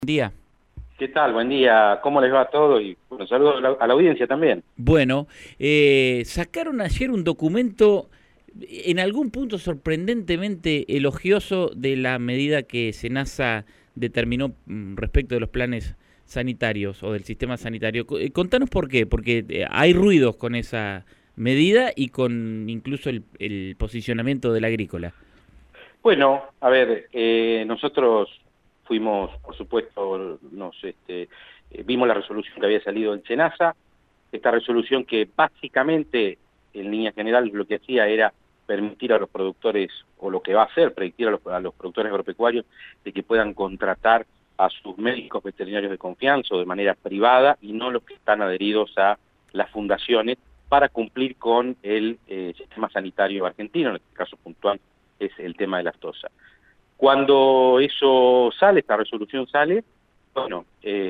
Día. ¿Qué tal? Buen día. ¿Cómo les va todo? Y bueno, saludos a la audiencia también. Bueno, sacaron ayer un documento en algún punto sorprendentemente elogioso de la medida que SENASA determinó respecto de los planes sanitarios o del sistema sanitario. Contanos por qué, porque hay ruidos con esa medida y con incluso el posicionamiento del agrícola. Bueno, a ver, nosotros fuimos, por supuesto, vimos la resolución que había salido del SENASA, esta resolución que básicamente, en líneas generales, lo que hacía era permitir a los productores, o lo que va a hacer, permitir a los productores agropecuarios, de que puedan contratar a sus médicos veterinarios de confianza o de manera privada, y no los que están adheridos a las fundaciones, para cumplir con el sistema sanitario argentino, en este caso puntual es el tema de la aftosa. Cuando eso sale, esta resolución sale, bueno,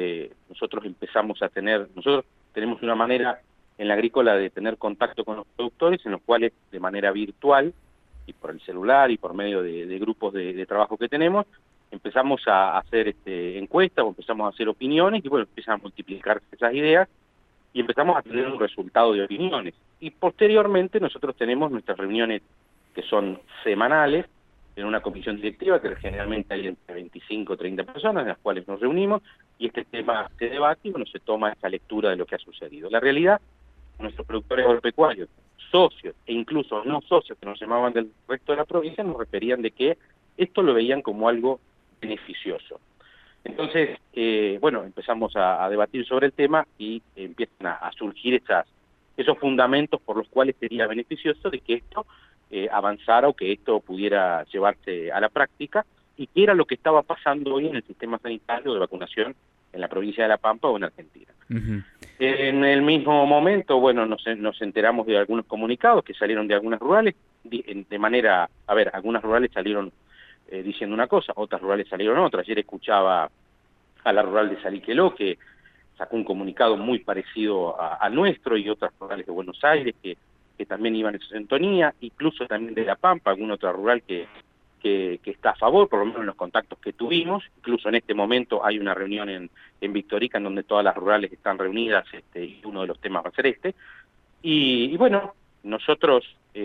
nosotros tenemos una manera en la agrícola de tener contacto con los productores, en los cuales de manera virtual, y por el celular, y por medio de grupos de trabajo que tenemos, empezamos a hacer encuestas, o empezamos a hacer opiniones, y bueno, empiezan a multiplicarse esas ideas, y empezamos a tener un resultado de opiniones. Y posteriormente nosotros tenemos nuestras reuniones que son semanales, en una comisión directiva que generalmente hay entre 25 o 30 personas, en las cuales nos reunimos, y este tema se debate y bueno, se toma esa lectura de lo que ha sucedido. La realidad, nuestros productores agropecuarios, socios e incluso no socios que nos llamaban del resto de la provincia, nos referían de que esto lo veían como algo beneficioso. Entonces, bueno, empezamos a debatir sobre el tema y empiezan a surgir esos fundamentos por los cuales sería beneficioso de que esto avanzara o que esto pudiera llevarse a la práctica, y que era lo que estaba pasando hoy en el sistema sanitario de vacunación en la provincia de La Pampa o en Argentina. Ujú. En el mismo momento, bueno, nos enteramos de algunos comunicados que salieron de algunas rurales, de manera, a ver, algunas rurales salieron diciendo una cosa, otras rurales salieron otra. Ayer escuchaba a la rural de Saliqueló, que sacó un comunicado muy parecido al nuestro, y otras rurales de Buenos Aires que también iban en su sintonía, incluso también de La Pampa, alguna otra rural que está a favor, por lo menos en los contactos que tuvimos. Incluso en este momento hay una reunión en Victorica en donde todas las rurales están reunidas, y uno de los temas va a ser este. Y bueno, nosotros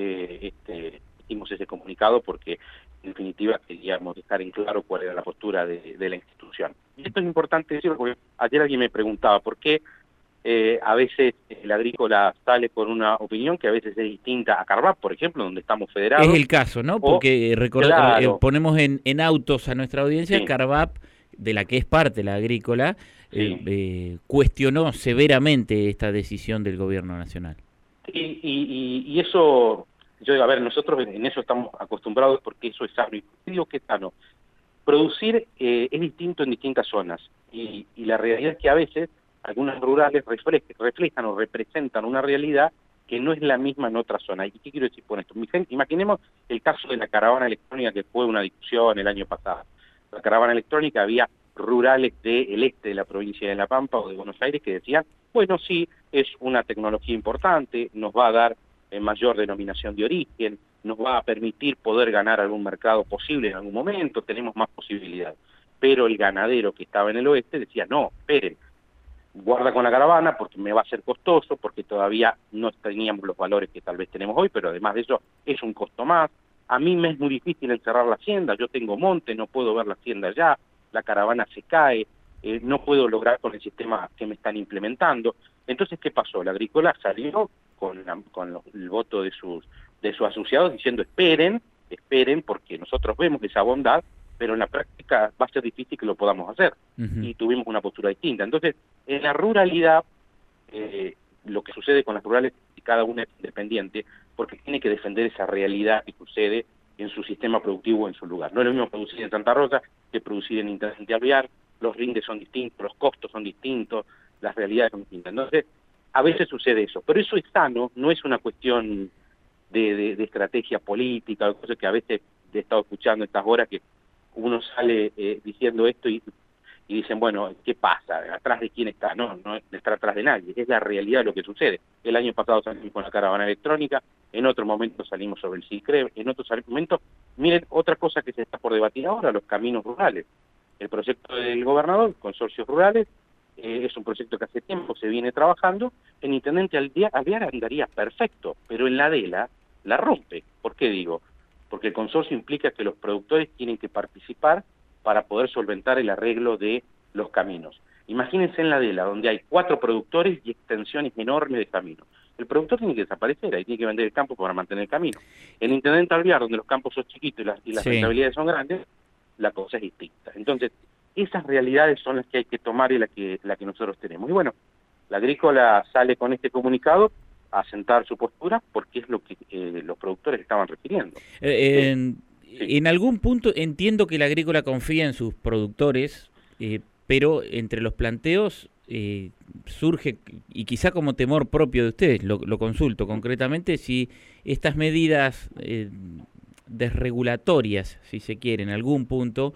hicimos ese comunicado porque en definitiva queríamos dejar en claro cuál era la postura de la institución. Y esto es importante decirlo porque ayer alguien me preguntaba por qué a veces el agrícola sale con una opinión que a veces es distinta a Carvap, por ejemplo, donde estamos Es federados, el caso, ¿no? o, Porque claro, ponemos en autos a nuestra audiencia, sí, Carvap, de la que es parte la agrícola, sí. cuestionó severamente esta decisión del gobierno nacional. Y eso, yo digo, a ver, nosotros en eso estamos acostumbrados porque eso es sano. Y digo que es sano. Producir es distinto en distintas zonas, y la realidad es que a veces algunas rurales reflejan o representan una realidad que no es la misma en otra zona. ¿Y qué quiero decir con esto? Imaginemos el caso de la caravana electrónica, que fue una discusión el año pasado. La caravana electrónica, había rurales del este de la provincia de La Pampa o de Buenos Aires que decían, bueno, sí, es una tecnología importante, nos va a dar mayor denominación de origen, nos va a permitir poder ganar algún mercado posible en algún momento, tenemos más posibilidades. Pero el ganadero que estaba en el oeste decía, no, esperen, guarda con la caravana porque me va a ser costoso, porque todavía no teníamos los valores que tal vez tenemos hoy, pero además de eso es un costo más. A mí me es muy difícil encerrar la hacienda, yo tengo monte, no puedo ver la hacienda ya, la caravana se cae, no puedo lograr con el sistema que me están implementando. Entonces, ¿qué pasó? La agrícola salió con el voto de sus asociados diciendo esperen, porque nosotros vemos esa bondad, pero en la práctica va a ser difícil que lo podamos hacer. Ujú. Y tuvimos una postura distinta. Entonces, en la ruralidad, lo que sucede con las rurales, y cada una es independiente, porque tiene que defender esa realidad que sucede en su sistema productivo, en su lugar. No es lo mismo producir en Santa Rosa que producir en Intendente Alvear, los rindes son distintos, los costos son distintos, las realidades son distintas. Entonces, a veces sucede eso, pero eso es sano, no es una cuestión de estrategia política, o cosas que a veces he estado escuchando estas horas, que uno sale diciendo esto y dicen, bueno, ¿qué pasa? ¿Atrás de quién está? No, no está atrás de nadie, es la realidad de lo que sucede. El año pasado salimos con la caravana electrónica, en otro momento salimos sobre el CICRE, en otros momentos, miren, otra cosa que se está por debatir ahora, los caminos rurales. El proyecto del gobernador, Consorcios Rurales, es un proyecto que hace tiempo se viene trabajando. El intendente Alvear andaría perfecto, pero en la DELA la rompe. ¿Por qué digo? Porque el consorcio implica que los productores tienen que participar para poder solventar el arreglo de los caminos. Imagínense en la DELA, donde hay 4 productores y extensiones enormes de caminos. El productor tiene que desaparecer, ahí tiene que vender el campo para mantener el camino. En Intendente Alvear, donde los campos son chiquitos y las Sí. rentabilidades son grandes, la cosa es distinta. Entonces, esas realidades son las que hay que tomar y la que nosotros tenemos. Y bueno, la Agrícola sale con este comunicado a sentar su postura porque es lo que los productores estaban refiriendo. En algún punto entiendo que la Agrícola confía en sus productores, pero entre los planteos surge, y quizá como temor propio de ustedes, lo consulto concretamente, si estas medidas desregulatorias, si se quiere, en algún punto,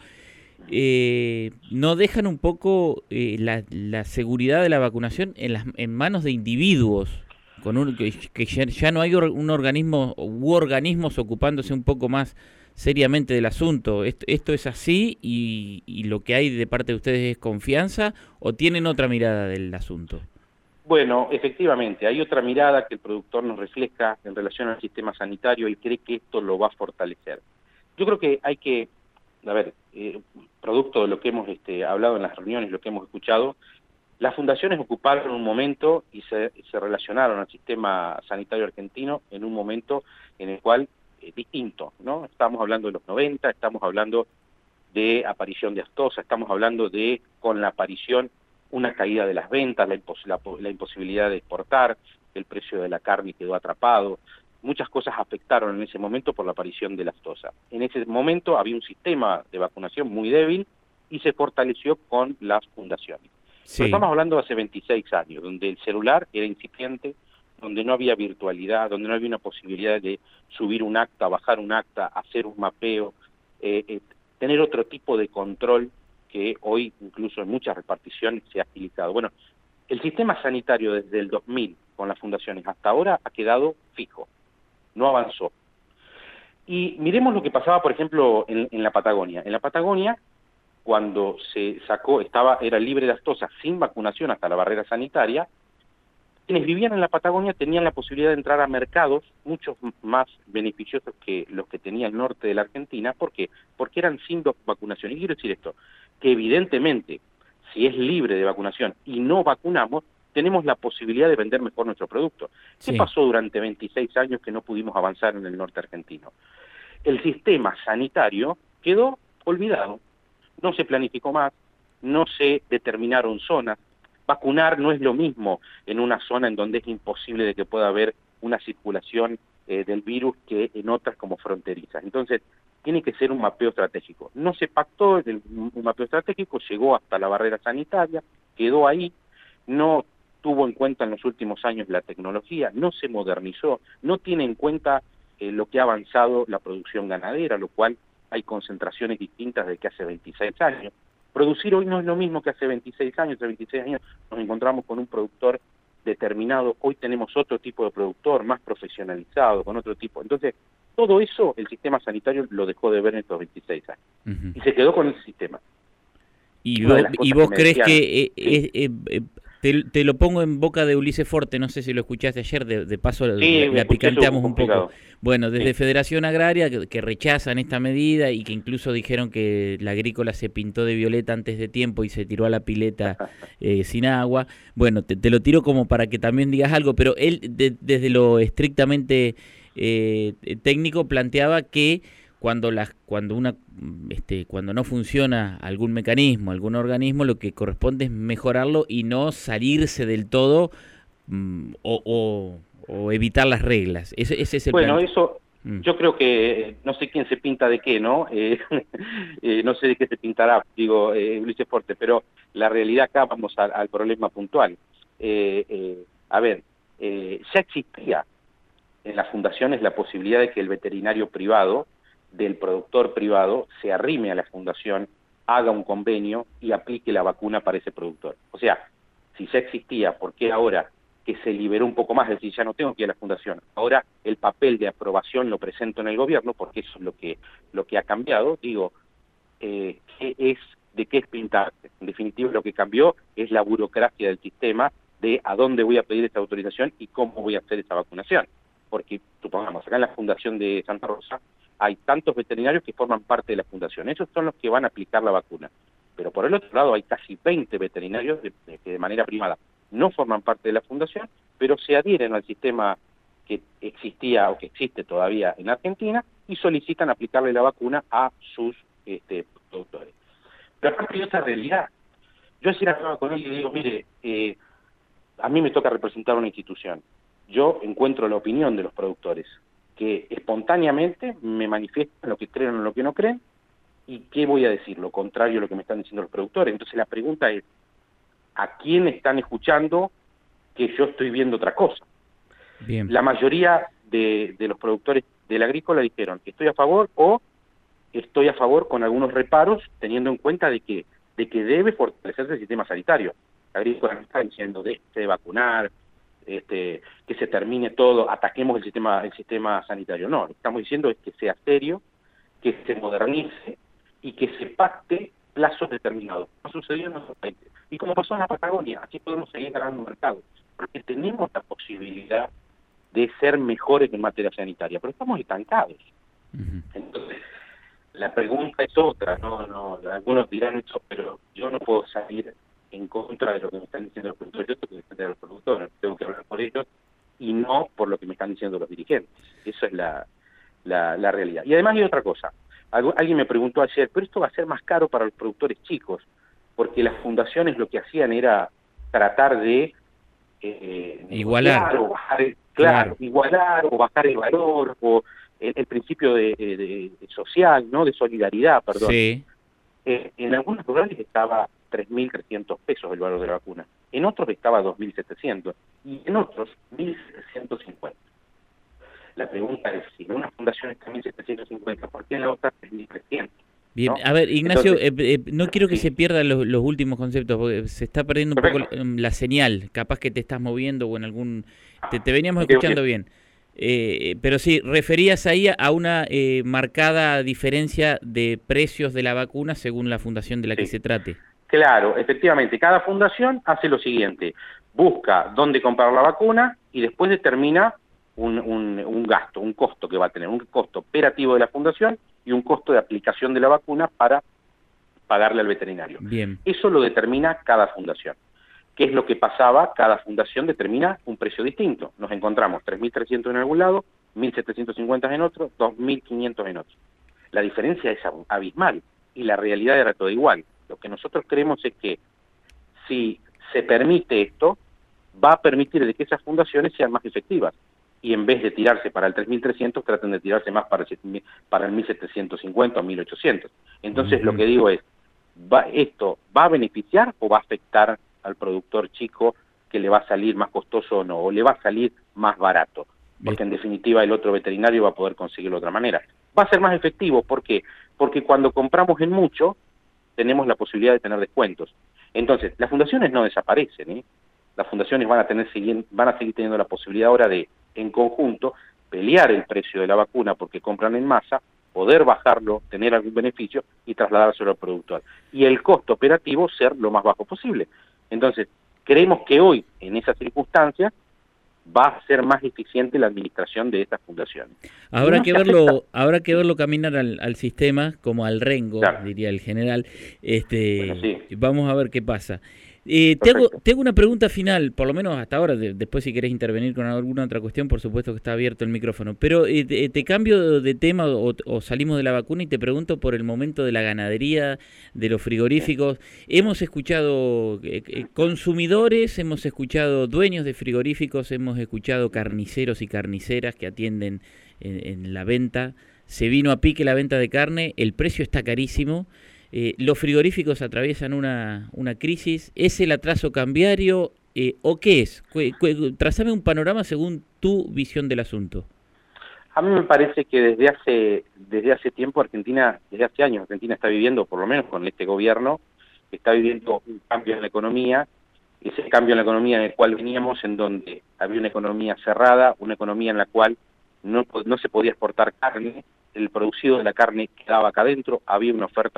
no dejan un poco la seguridad de la vacunación en manos de individuos, que ya no hay un organismo u organismos ocupándose un poco más seriamente del asunto. ¿Esto es así y lo que hay de parte de ustedes es confianza o tienen otra mirada del asunto? Bueno, efectivamente, hay otra mirada que el productor nos refleja en relación al sistema sanitario y cree que esto lo va a fortalecer. Yo creo que hay que, a ver, producto de lo que hemos hablado en las reuniones, lo que hemos escuchado, las fundaciones ocuparon un momento y se relacionaron al sistema sanitario argentino en un momento en el cual distinto, ¿no? Estamos hablando de los 90, estamos hablando de aparición de aftosa, estamos hablando de, con la aparición, una caída de las ventas, la imposibilidad de exportar, el precio de la carne quedó atrapado, muchas cosas afectaron en ese momento por la aparición de la aftosa. En ese momento había un sistema de vacunación muy débil y se fortaleció con las fundaciones. Sí. Pero estamos hablando de hace 26 años, donde el celular era incipiente, donde no había virtualidad, donde no había una posibilidad de subir un acta, bajar un acta, hacer un mapeo, tener otro tipo de control que hoy incluso en muchas reparticiones se ha agilizado. Bueno, el sistema sanitario desde el 2000 con las fundaciones hasta ahora ha quedado fijo, no avanzó. Y miremos lo que pasaba, por ejemplo, en la Patagonia. En la Patagonia, cuando se sacó, era libre de aftosa sin vacunación hasta la barrera sanitaria, quienes vivían en la Patagonia tenían la posibilidad de entrar a mercados mucho más beneficiosos que los que tenía el norte de la Argentina. ¿Por qué? Porque eran sin vacunación. Y quiero decir esto, que evidentemente, si es libre de vacunación y no vacunamos, tenemos la posibilidad de vender mejor nuestro producto. ¿Qué pasó durante 26 años que no pudimos avanzar en el norte argentino? El sistema sanitario quedó olvidado. No se planificó más, no se determinaron zonas. Vacunar no es lo mismo en una zona en donde es imposible de que pueda haber una circulación del virus que en otras como fronterizas. Entonces, tiene que ser un mapeo estratégico. No se pactó un mapeo estratégico, llegó hasta la barrera sanitaria, quedó ahí, no tuvo en cuenta en los últimos años la tecnología, no se modernizó, no tiene en cuenta lo que ha avanzado la producción ganadera, lo cual hay concentraciones distintas de que hace 26 años. Producir hoy no es lo mismo que hace 26 años. Hace 26 años nos encontramos con un productor determinado, hoy tenemos otro tipo de productor, más profesionalizado, con otro tipo. Entonces, todo eso el sistema sanitario lo dejó de ver en estos 26 años. Y se quedó con ese sistema. ¿Y vos crees que te lo pongo en boca de Ulises Forte, no sé si lo escuchaste ayer, de paso la picanteamos un poco? Bueno, desde Federación Agraria, que rechazan esta medida y que incluso dijeron que la Agrícola se pintó de violeta antes de tiempo y se tiró a la pileta sin agua. Bueno, te lo tiro como para que también digas algo, pero él desde lo estrictamente técnico planteaba que cuando no funciona algún mecanismo, algún organismo, lo que corresponde es mejorarlo y no salirse del todo o evitar las reglas. Ese es el bueno, eso yo creo que no sé quién se pinta de qué, ¿no? No sé de qué se pintará, digo, Ulises Forte, pero la realidad acá vamos al problema puntual. A ver, ya existía en las fundaciones la posibilidad de que el veterinario privado del productor privado se arrime a la fundación, haga un convenio y aplique la vacuna para ese productor. O sea, si ya existía, ¿por qué ahora que se liberó un poco más? Es decir, ya no tengo que ir a la fundación. Ahora el papel de aprobación lo presento en el gobierno, porque eso es lo que ha cambiado. Digo, ¿qué es de qué es pintarse. En definitiva, lo que cambió es la burocracia del sistema de a dónde voy a pedir esta autorización y cómo voy a hacer esa vacunación. Porque, supongamos, acá en la Fundación de Santa Rosa hay tantos veterinarios que forman parte de la fundación. Esos son los que van a aplicar la vacuna. Pero por el otro lado hay casi 20 veterinarios que de manera privada no forman parte de la fundación, pero se adhieren al sistema que existía o que existe todavía en Argentina y solicitan aplicarle la vacuna a sus productores. Pero aparte hay otra realidad. Yo ayer hablaba con él y le digo, mire, a mí me toca representar una institución. Yo encuentro la opinión de los productores, que espontáneamente me manifiestan lo que creen o lo que no creen, y qué voy a decir, lo contrario a lo que me están diciendo los productores. Entonces la pregunta es, ¿a quién están escuchando que yo estoy viendo otra cosa? Bien. La mayoría de los productores del agrícola dijeron que estoy a favor o estoy a favor con algunos reparos, teniendo en cuenta de que debe fortalecerse el sistema sanitario. La agrícola no está diciendo de vacunar, que se termine todo, ataquemos el sistema sanitario. No, lo que estamos diciendo es que sea serio, que se modernice y que se pacte plazos determinados. No sucedió en otros países. Y como pasó en la Patagonia, aquí podemos seguir ganando mercados, porque tenemos la posibilidad de ser mejores en materia sanitaria, pero estamos estancados. Entonces, la pregunta es otra, no, algunos dirán eso, pero yo no puedo salir en contra de lo que me están diciendo los productores, yo tengo que defender a los productores, tengo que hablar por ellos y no por lo que me están diciendo los dirigentes. Esa es la realidad. Y además hay otra cosa. Alguien me preguntó ayer, pero esto va a ser más caro para los productores chicos, porque las fundaciones lo que hacían era tratar de igualar o bajar, igualar o bajar el valor, o el principio de social, ¿no? De solidaridad, perdón. Sí. En algunos lugares estaba 3.300 pesos el valor de la vacuna, en otros estaba 2.700 y en otros 1.750. La pregunta es, si en una fundación está 1.750, ¿por qué en la otra 3.300? Bien, ¿no? a ver, Ignacio, Entonces, no quiero que sí. se pierdan los últimos conceptos, porque se está perdiendo un Perfecto. poco la señal, capaz que te estás moviendo o en algún... Te veníamos Creo escuchando que bien. Pero sí, referías ahí a una marcada diferencia de precios de la vacuna según la fundación de la que se trate. Claro, efectivamente, cada fundación hace lo siguiente, busca dónde comprar la vacuna y después determina un gasto, un costo que va a tener, un costo operativo de la fundación y un costo de aplicación de la vacuna para pagarle al veterinario. Bien. Eso lo determina cada fundación. ¿Qué es lo que pasaba? Cada fundación determina un precio distinto. Nos encontramos 3.300 en algún lado, 1.750 en otro, 2.500 en otro. La diferencia es abismal y la realidad era todo igual. Lo que nosotros creemos es que si se permite esto, va a permitir de que esas fundaciones sean más efectivas y en vez de tirarse para el 3.300, traten de tirarse más para el 1.750 o 1.800. Entonces lo que digo es, ¿esto va a beneficiar o va a afectar al productor chico que le va a salir más costoso o no, o le va a salir más barato? Porque en definitiva el otro veterinario va a poder conseguirlo de otra manera. Va a ser más efectivo, ¿por qué? Porque cuando compramos en mucho, tenemos la posibilidad de tener descuentos. Entonces, las fundaciones no desaparecen, ¿eh? Las fundaciones van a seguir teniendo la posibilidad ahora de, en conjunto, pelear el precio de la vacuna porque compran en masa, poder bajarlo, tener algún beneficio y trasladárselo al productor. Y el costo operativo ser lo más bajo posible. Entonces, creemos que hoy, en esas circunstancias, va a ser más eficiente la administración de estas fundaciones. Habrá que verlo caminar al sistema, como al rengo, claro, diría el general. Bueno, sí. Vamos a ver qué pasa. Te hago una pregunta final, por lo menos hasta ahora, después si querés intervenir con alguna otra cuestión, por supuesto que está abierto el micrófono, pero te cambio de tema o salimos de la vacuna y te pregunto por el momento de la ganadería, de los frigoríficos. Hemos escuchado consumidores, hemos escuchado dueños de frigoríficos, hemos escuchado carniceros y carniceras que atienden en la venta. Se vino a pique la venta de carne, el precio está carísimo. ¿Los frigoríficos atraviesan una crisis? ¿Es el atraso cambiario o qué es? Trazame un panorama según tu visión del asunto. A mí me parece que desde hace tiempo desde hace años Argentina está viviendo, por lo menos con este gobierno, está viviendo un cambio en la economía, ese cambio en la economía en el cual veníamos, en donde había una economía cerrada, una economía en la cual no se podía exportar carne, el producido de la carne quedaba acá adentro, había una oferta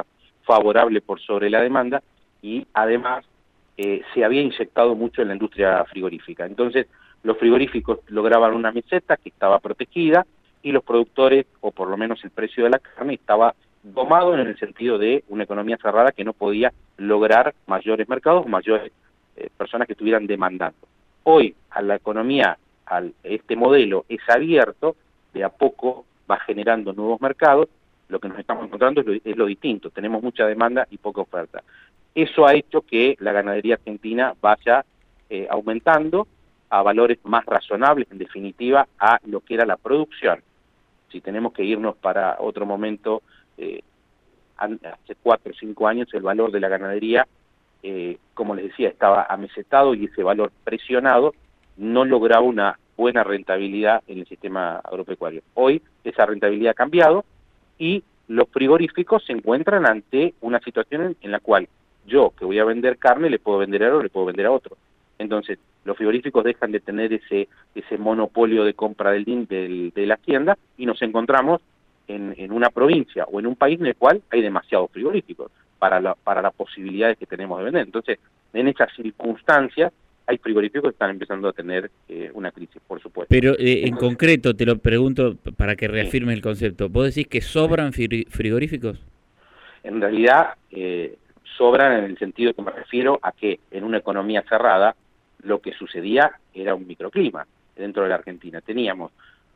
favorable por sobre la demanda, y además se había inyectado mucho en la industria frigorífica. Entonces, los frigoríficos lograban una meseta que estaba protegida, y los productores, o por lo menos el precio de la carne, estaba domado en el sentido de una economía cerrada que no podía lograr mayores mercados, mayores personas que estuvieran demandando. Hoy, a la economía, este modelo es abierto, de a poco va generando nuevos mercados. Lo que nos estamos encontrando es lo distinto, tenemos mucha demanda y poca oferta. Eso ha hecho que la ganadería argentina vaya aumentando a valores más razonables, en definitiva, a lo que era la producción. Si tenemos que irnos para otro momento, hace 4 o 5 años el valor de la ganadería, como les decía, estaba amesetado, y ese valor presionado no lograba una buena rentabilidad en el sistema agropecuario. Hoy esa rentabilidad ha cambiado, y los frigoríficos se encuentran ante una situación en la cual yo, que voy a vender carne, le puedo vender a uno, le puedo vender a otro. Entonces, los frigoríficos dejan de tener ese monopolio de compra de la hacienda, y nos encontramos en una provincia o en un país en el cual hay demasiados frigoríficos para las posibilidades que tenemos de vender. Entonces, en esas circunstancias, hay frigoríficos que están empezando a tener una crisis, por supuesto. Pero en concreto, te lo pregunto para que reafirme el concepto, ¿vos decís que sobran frigoríficos? En realidad, sobran en el sentido que me refiero a que en una economía cerrada lo que sucedía era un microclima dentro de la Argentina. Teníamos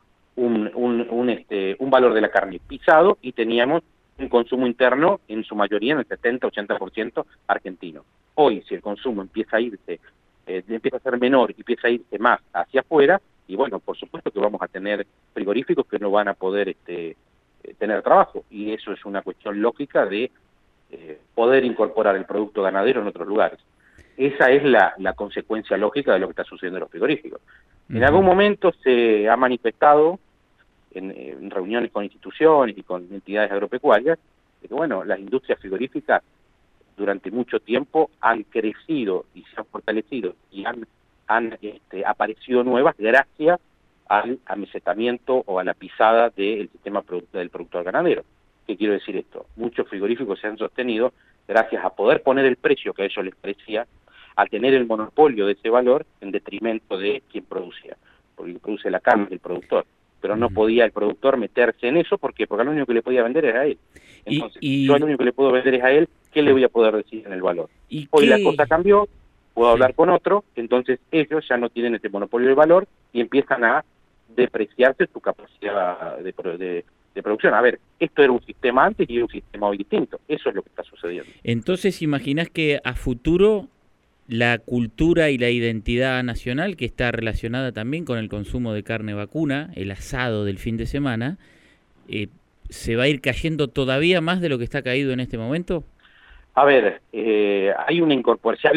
un valor de la carne pisado, y teníamos un consumo interno en su mayoría en el 70-80% argentino. Hoy, si el consumo empieza a irse, empieza a ser menor y empieza a irse más hacia afuera, y bueno, por supuesto que vamos a tener frigoríficos que no van a poder tener trabajo, y eso es una cuestión lógica de poder incorporar el producto ganadero en otros lugares. Esa es la consecuencia lógica de lo que está sucediendo en los frigoríficos. En algún momento se ha manifestado en reuniones con instituciones y con entidades agropecuarias de que, bueno, las industrias frigoríficas durante mucho tiempo han crecido y se han fortalecido, y han aparecido nuevas gracias al amesetamiento o a la pisada del sistema del productor ganadero. ¿Qué quiero decir esto? Muchos frigoríficos se han sostenido gracias a poder poner el precio que a ellos les parecía, a tener el monopolio de ese valor en detrimento de quien producía, porque quien produce la carne es el productor, pero no podía el productor meterse en eso. ¿Por qué? Porque lo único que le podía vender era a él. Entonces, yo lo único que le puedo vender es a él, ¿qué le voy a poder decir en el valor? Hoy la cosa cambió, puedo hablar con otro, entonces ellos ya no tienen ese monopolio de valor y empiezan a depreciarse su capacidad de producción. A ver, esto era un sistema antes y era un sistema hoy distinto. Eso es lo que está sucediendo. Entonces, ¿imaginás que a futuro la cultura y la identidad nacional, que está relacionada también con el consumo de carne vacuna, el asado del fin de semana, se va a ir cayendo todavía más de lo que está caído en este momento? A ver, hay una incorporación,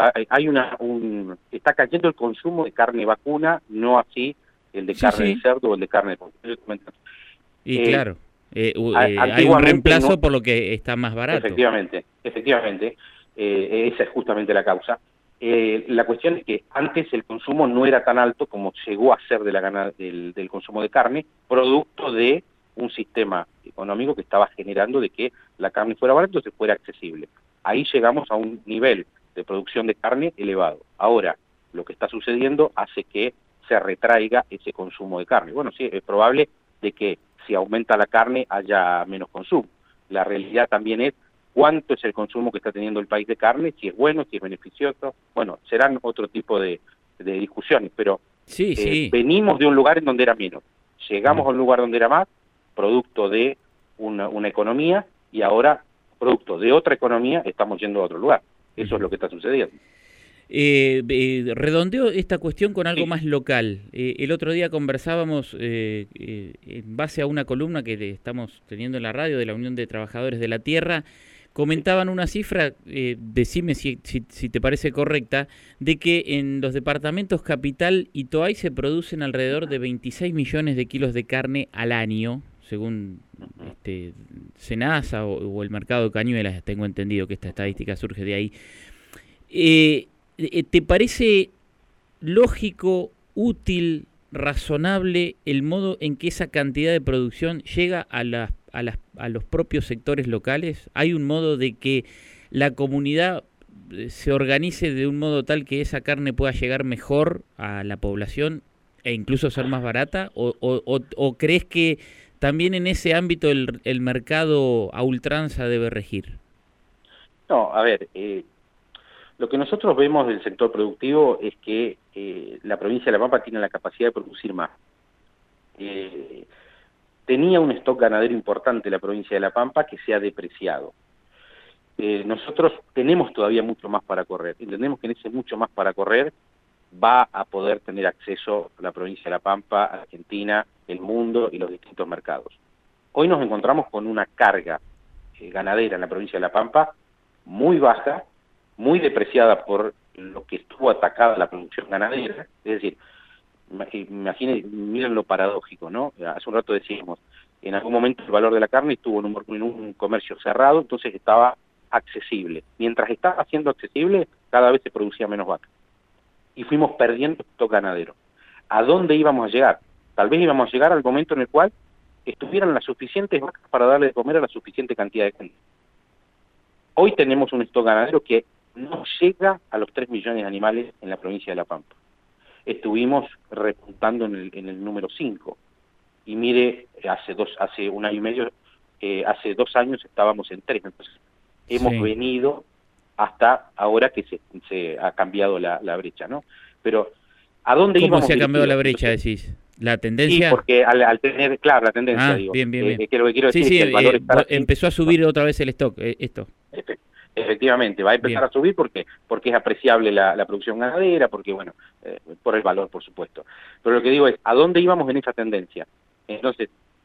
está cayendo el consumo de carne vacuna, no así el de carne de cerdo o el de carne de pollo. Y claro, hay un reemplazo por lo que está más barato. Efectivamente, esa es justamente la causa. La cuestión es que antes el consumo no era tan alto como llegó a ser del consumo de carne, producto de un sistema económico que estaba generando de que la carne fuera barata, entonces fuera accesible. Ahí llegamos a un nivel de producción de carne elevado. Ahora, lo que está sucediendo hace que se retraiga ese consumo de carne. Bueno, sí, es probable de que si aumenta la carne haya menos consumo. La realidad también es cuánto es el consumo que está teniendo el país de carne, si es bueno, si es beneficioso. Bueno, serán otro tipo de discusiones, pero venimos de un lugar en donde era menos. Llegamos a un lugar donde era más, producto de una economía, y ahora, producto de otra economía, estamos yendo a otro lugar. Eso es lo que está sucediendo. Redondeo esta cuestión con algo más local. El otro día conversábamos en base a una columna que estamos teniendo en la radio de la Unión de Trabajadores de la Tierra. Comentaban una cifra, decime si te parece correcta, de que en los departamentos Capital y Toay se producen alrededor de 26 millones de kilos de carne al año, según Senasa o el mercado de Cañuelas. Tengo entendido que esta estadística surge de ahí. ¿Te parece lógico, útil, razonable el modo en que esa cantidad de producción llega a a los propios sectores locales? ¿Hay un modo de que la comunidad se organice de un modo tal que esa carne pueda llegar mejor a la población e incluso ser más barata? ¿O crees que también en ese ámbito el mercado a ultranza debe regir? No, a ver, lo que nosotros vemos del sector productivo es que la provincia de La Pampa tiene la capacidad de producir más. Tenía un stock ganadero importante la provincia de La Pampa que se ha depreciado. Nosotros tenemos todavía mucho más para correr. Entendemos que en ese mucho más para correr va a poder tener acceso a la provincia de La Pampa, Argentina, el mundo y los distintos mercados. Hoy nos encontramos con una carga ganadera en la provincia de La Pampa muy baja, muy depreciada por lo que estuvo atacada la producción ganadera. Es decir, miren lo paradójico, ¿no? Hace un rato decíamos, en algún momento el valor de la carne estuvo en un comercio cerrado, entonces estaba accesible. Mientras estaba siendo accesible, cada vez se producía menos vaca. Y fuimos perdiendo stock ganadero. ¿A dónde íbamos a llegar? Tal vez íbamos a llegar al momento en el cual estuvieran las suficientes vacas para darle de comer a la suficiente cantidad de gente. Hoy tenemos un stock ganadero que no llega a los 3 millones de animales en la provincia de La Pampa. Estuvimos repuntando en el número 5. Y mire, hace un año y medio, hace 2 años estábamos en 3. Entonces, hemos venido hasta ahora que se ha cambiado la brecha, ¿no? Pero, ¿a dónde íbamos? ¿Cómo se ha cambiado la brecha, decís? ¿La tendencia? Sí, porque al tener, claro, la tendencia, digo. Bien. Que lo que quiero decir es que el valor está empezó a subir otra vez el stock, esto. Efectivamente, va a empezar a subir porque es apreciable la producción ganadera, porque, bueno, por el valor, por supuesto. Pero lo que digo es, ¿a dónde íbamos en esa tendencia? Entonces,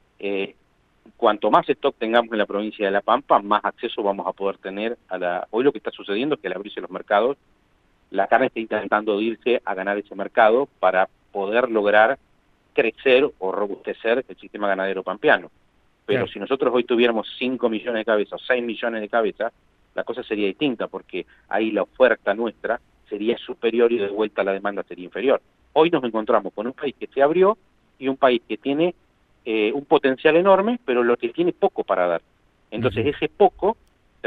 cuanto más stock tengamos en la provincia de La Pampa, más acceso vamos a poder tener Hoy lo que está sucediendo es que al abrirse los mercados, la carne está intentando irse a ganar ese mercado para poder lograr crecer o robustecer el sistema ganadero pampeano. Pero si nosotros hoy tuviéramos 5 millones de cabezas, 6 millones de cabezas, la cosa sería distinta, porque ahí la oferta nuestra sería superior y de vuelta la demanda sería inferior. Hoy nos encontramos con un país que se abrió y un país que tiene un potencial enorme, pero lo que tiene poco para dar. Entonces ese poco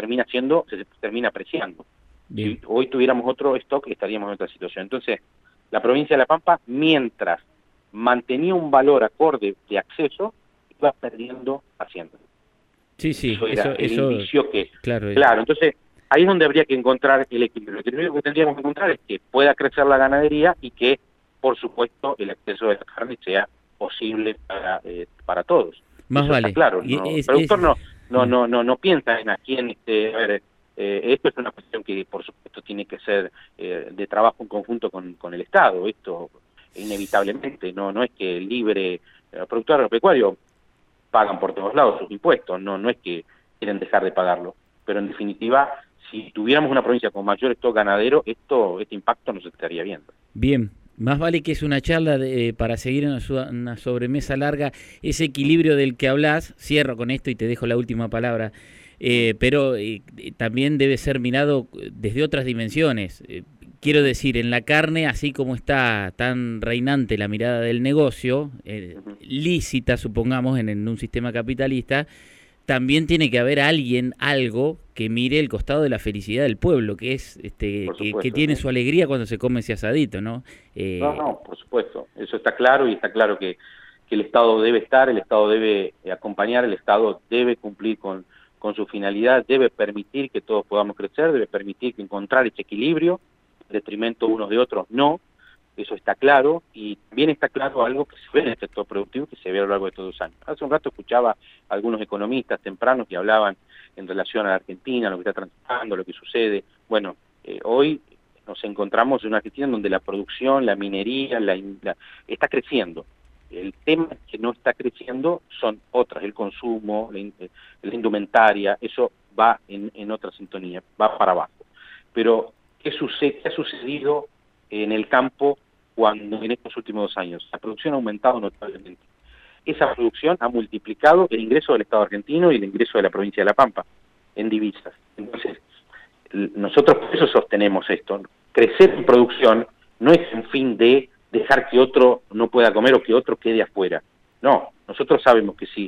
se termina apreciando. Si hoy tuviéramos otro stock, estaríamos en otra situación. Entonces, la provincia de La Pampa, mientras mantenía un valor acorde de acceso, iba perdiendo hacienda. Sí, eso era el eso indicio que... Claro, entonces, ahí es donde habría que encontrar el equilibrio. Lo primero que tendríamos que encontrar es que pueda crecer la ganadería y que, por supuesto, el acceso de la carne sea posible para todos. Más eso vale. Está claro, ¿no? El productor no piensa en a quién... esto es una cuestión que, por supuesto, tiene que ser de trabajo en conjunto con el Estado. Esto, inevitablemente, no es que el libre productor agropecuario pagan por todos lados sus impuestos, no es que quieren dejar de pagarlo. Pero, en definitiva, si tuviéramos una provincia con mayor stock ganadero, este impacto no se estaría viendo. Bien. Más vale que es una charla para seguir en una sobremesa larga, ese equilibrio del que hablás. Cierro con esto y te dejo la última palabra. Pero también debe ser mirado desde otras dimensiones. Quiero decir, en la carne, así como está tan reinante la mirada del negocio, lícita, supongamos, en un sistema capitalista, también tiene que haber algo que mire el costado de la felicidad del pueblo, que es que tiene su alegría cuando se come ese asadito, ¿no? No, por supuesto. Eso está claro, y está claro que el Estado debe estar, el Estado debe acompañar, el Estado debe cumplir con su finalidad, debe permitir que todos podamos crecer, debe permitir que encontrar ese equilibrio, en detrimento unos de otros, no. Eso está claro, y también está claro algo que se ve en el sector productivo, que se ve a lo largo de estos 2 años. Hace un rato escuchaba a algunos economistas tempranos que hablaban en relación a la Argentina, lo que está transitando, lo que sucede. Bueno, hoy nos encontramos en una Argentina donde la producción, la minería, está creciendo. El tema que no está creciendo son otras, el consumo, la indumentaria, eso va en otra sintonía, va para abajo. Pero, ¿qué ha sucedido en el campo cuando en estos últimos 2 años? La producción ha aumentado notablemente. Esa producción ha multiplicado el ingreso del Estado argentino y el ingreso de la provincia de La Pampa en divisas. Entonces, nosotros por eso sostenemos esto. Crecer en producción no es un fin de dejar que otro no pueda comer o que otro quede afuera. No, nosotros sabemos que si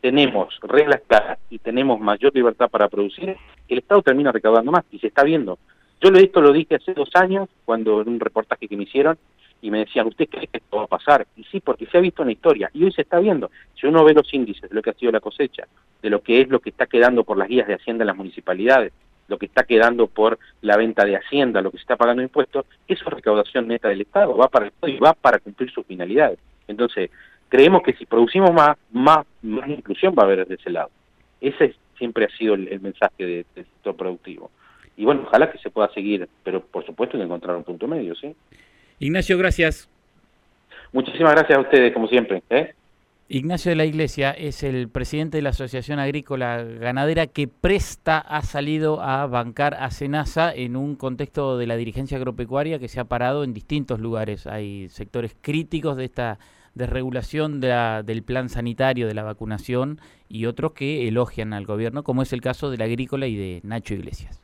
tenemos reglas claras y tenemos mayor libertad para producir, el Estado termina recaudando más, y se está viendo. Yo esto lo dije hace 2 años, cuando en un reportaje que me hicieron, y me decían, ¿usted cree que esto va a pasar? Y sí, porque se ha visto en la historia, y hoy se está viendo. Si uno ve los índices de lo que ha sido la cosecha, de lo que es lo que está quedando por las guías de Hacienda en las municipalidades, lo que está quedando por la venta de Hacienda, lo que se está pagando en impuestos, eso es recaudación neta del Estado, va para el Estado y va para cumplir sus finalidades. Entonces, creemos que si producimos más inclusión va a haber desde ese lado. Ese siempre ha sido el mensaje del sector productivo. Y bueno, ojalá que se pueda seguir, pero por supuesto hay que encontrar un punto medio, ¿sí? Ignacio, gracias. Muchísimas gracias a ustedes, como siempre. Ignacio de la Iglesia es el presidente de la Asociación Agrícola Ganadera que ha salido a bancar a SENASA en un contexto de la dirigencia agropecuaria que se ha parado en distintos lugares. Hay sectores críticos de esta desregulación del plan sanitario, de la vacunación, y otros que elogian al gobierno, como es el caso de la agrícola y de Nacho Iglesias.